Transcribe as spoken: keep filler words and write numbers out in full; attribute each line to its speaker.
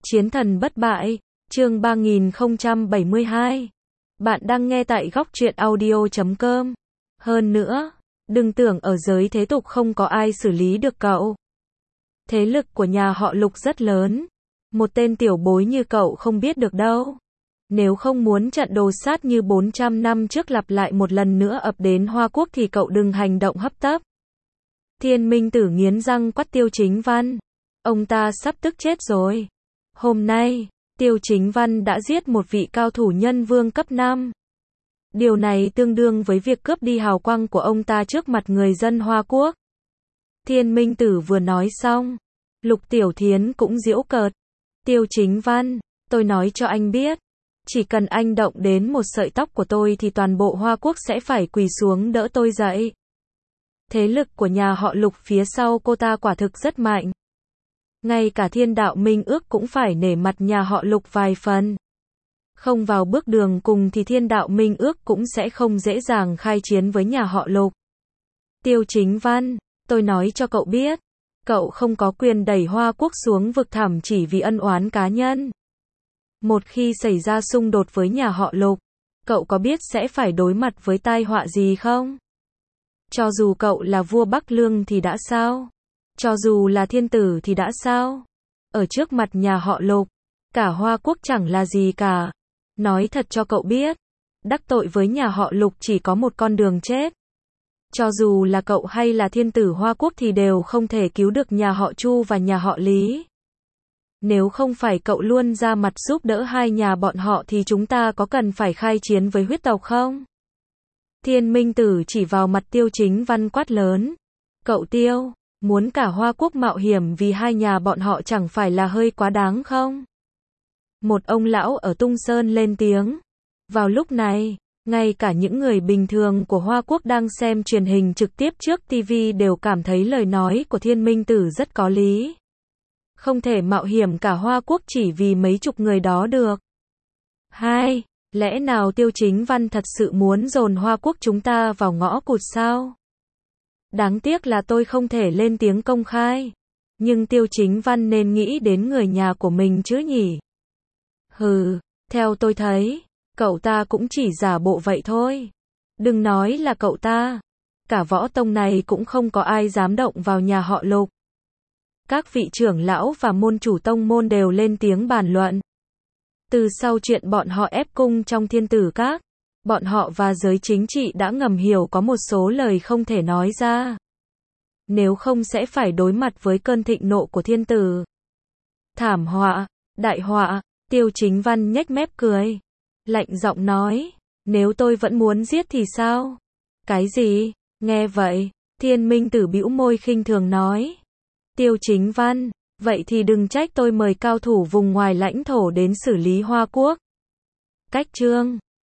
Speaker 1: Chiến thần bất bại, chương ba nghìn không trăm bảy mươi hai. Bạn đang nghe tại góc truyện audio chấm com. Hơn nữa, đừng tưởng ở giới thế tục không có ai xử lý được cậu. Thế lực của nhà họ Lục rất lớn. Một tên tiểu bối như cậu không biết được đâu. Nếu không muốn trận đồ sát như bốn trăm năm trước lặp lại một lần nữa ập đến Hoa Quốc thì cậu đừng hành động hấp tấp. Thiên Minh Tử nghiến răng quát Tiêu Chính Văn. Ông ta sắp tức chết rồi. Hôm nay, Tiêu Chính Văn đã giết một vị cao thủ nhân vương cấp năm. Điều này tương đương với việc cướp đi hào quang của ông ta trước mặt người dân Hoa Quốc. Thiên Minh Tử vừa nói xong, Lục Tiểu Thiến cũng giễu cợt. Tiêu Chính Văn, tôi nói cho anh biết, chỉ cần anh động đến một sợi tóc của tôi thì toàn bộ Hoa Quốc sẽ phải quỳ xuống đỡ tôi dậy. Thế lực của nhà họ Lục phía sau cô ta quả thực rất mạnh. Ngay cả Thiên Đạo Minh Ước cũng phải nể mặt nhà họ Lục vài phần. Không vào bước đường cùng thì Thiên Đạo Minh Ước cũng sẽ không dễ dàng khai chiến với nhà họ Lục. Tiêu Chính Văn, tôi nói cho cậu biết, cậu không có quyền đẩy Hoa Quốc xuống vực thẳm chỉ vì ân oán cá nhân. Một khi xảy ra xung đột với nhà họ Lục, cậu có biết sẽ phải đối mặt với tai họa gì không? Cho dù cậu là vua Bắc Lương thì đã sao? Cho dù là thiên tử thì đã sao? Ở trước mặt nhà họ Lục, cả Hoa Quốc chẳng là gì cả. Nói thật cho cậu biết, đắc tội với nhà họ Lục chỉ có một con đường chết. Cho dù là cậu hay là thiên tử Hoa Quốc thì đều không thể cứu được nhà họ Chu và nhà họ Lý. Nếu không phải cậu luôn ra mặt giúp đỡ hai nhà bọn họ thì chúng ta có cần phải khai chiến với huyết tộc không? Thiên Minh Tử chỉ vào mặt Tiêu Chính Văn quát lớn. Cậu Tiêu, muốn cả Hoa Quốc mạo hiểm vì hai nhà bọn họ chẳng phải là hơi quá đáng không? Một ông lão ở Tung Sơn lên tiếng. Vào lúc này, ngay cả những người bình thường của Hoa Quốc đang xem truyền hình trực tiếp trước ti vi đều cảm thấy lời nói của Thiên Minh Tử rất có lý. Không thể mạo hiểm cả Hoa Quốc chỉ vì mấy chục người đó được. Hai, lẽ nào Tiêu Chính Văn thật sự muốn dồn Hoa Quốc chúng ta vào ngõ cụt sao? Đáng tiếc là tôi không thể lên tiếng công khai. Nhưng Tiêu Chính Văn nên nghĩ đến người nhà của mình chứ nhỉ? Hừ, theo tôi thấy, cậu ta cũng chỉ giả bộ vậy thôi. Đừng nói là cậu ta. Cả võ tông này cũng không có ai dám động vào nhà họ Lục. Các vị trưởng lão và môn chủ tông môn đều lên tiếng bàn luận. Từ sau chuyện bọn họ ép cung trong Thiên Tử Các, bọn họ và giới chính trị đã ngầm hiểu có một số lời không thể nói ra. Nếu không sẽ phải đối mặt với cơn thịnh nộ của thiên tử. Thảm họa, đại họa, Tiêu Chính Văn nhếch mép cười. Lạnh giọng nói, nếu tôi vẫn muốn giết thì sao? Cái gì? Nghe vậy, Thiên Minh Tử bĩu môi khinh thường nói. Tiêu Chính Văn, vậy thì đừng trách tôi mời cao thủ vùng ngoài lãnh thổ đến xử lý Hoa Quốc. Cách chương